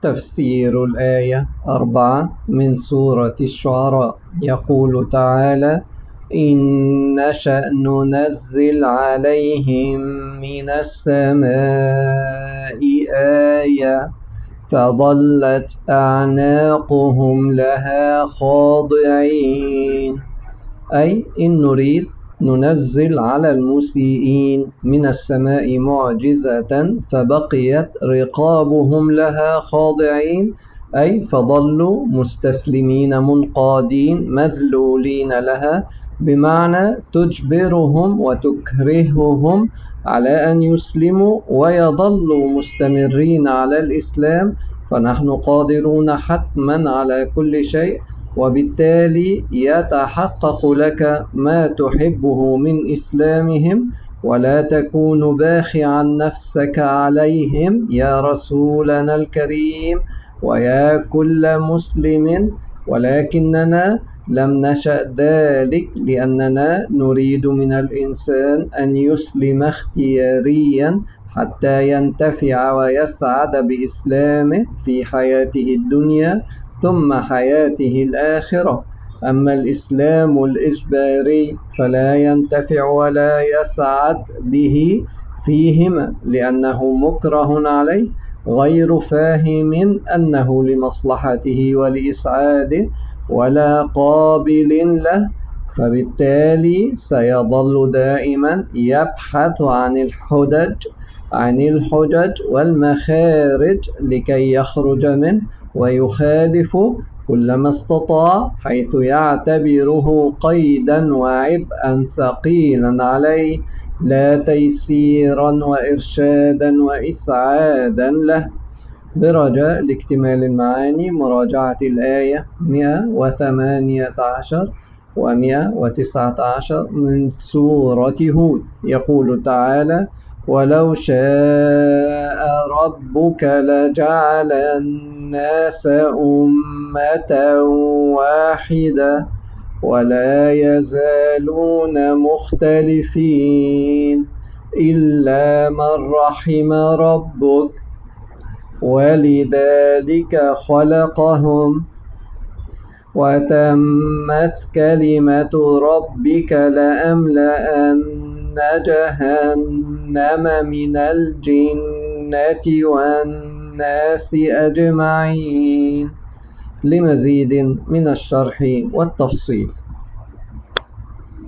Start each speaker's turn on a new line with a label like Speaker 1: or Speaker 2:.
Speaker 1: تفسير الآية 4 من سورة الشعراء. يقول تعالى: إن نشأ ننزل عليهم من السماء آية فظلت أعناقهم لها خاضعين، أي إن نريد ننزل على المسيئين من السماء معجزة فبقيت رقابهم لها خاضعين، أي فظلوا مستسلمين منقادين مذلولين لها، بمعنى تجبرهم وتكرههم على أن يسلموا ويظلوا مستمرين على الإسلام، فنحن قادرون حتما على كل شيء، وبالتالي يتحقق لك ما تحبه من إسلامهم، ولا تكون باخعا نفسك عليهم يا رسولنا الكريم ويا كل مسلم. ولكننا لم نشأ ذلك لأننا نريد من الإنسان أن يسلم اختياريا حتى ينتفع ويسعد بإسلامه في حياته الدنيا ثم حياته الآخرة. أما الإسلام الإجباري فلا ينتفع ولا يسعد به فيهما، لأنه مكره عليه غير فاهم أنه لمصلحته ولإسعاده ولا قابل له، فبالتالي سيظل دائما يبحث عن الحجج والمخارج لكي يخرج منه ويخالف كلما استطاع، حيث يعتبره قيدا وعبئا ثقيلا عليه لا تيسيرا وإرشادا وإسعادا له. برجاء لاكتمال المعاني مراجعة الآية 118 و119 من سورة هود. يقول تعالى: ولو شاء ربك لجعل الناس أمة واحدة ولا يزالون مختلفين إلا من رحم ربك ولذلك خلقهم وتمت كلمة ربك لأملأن جهنم من الجنة والناس أجمعين. لمزيد من الشرح والتفصيل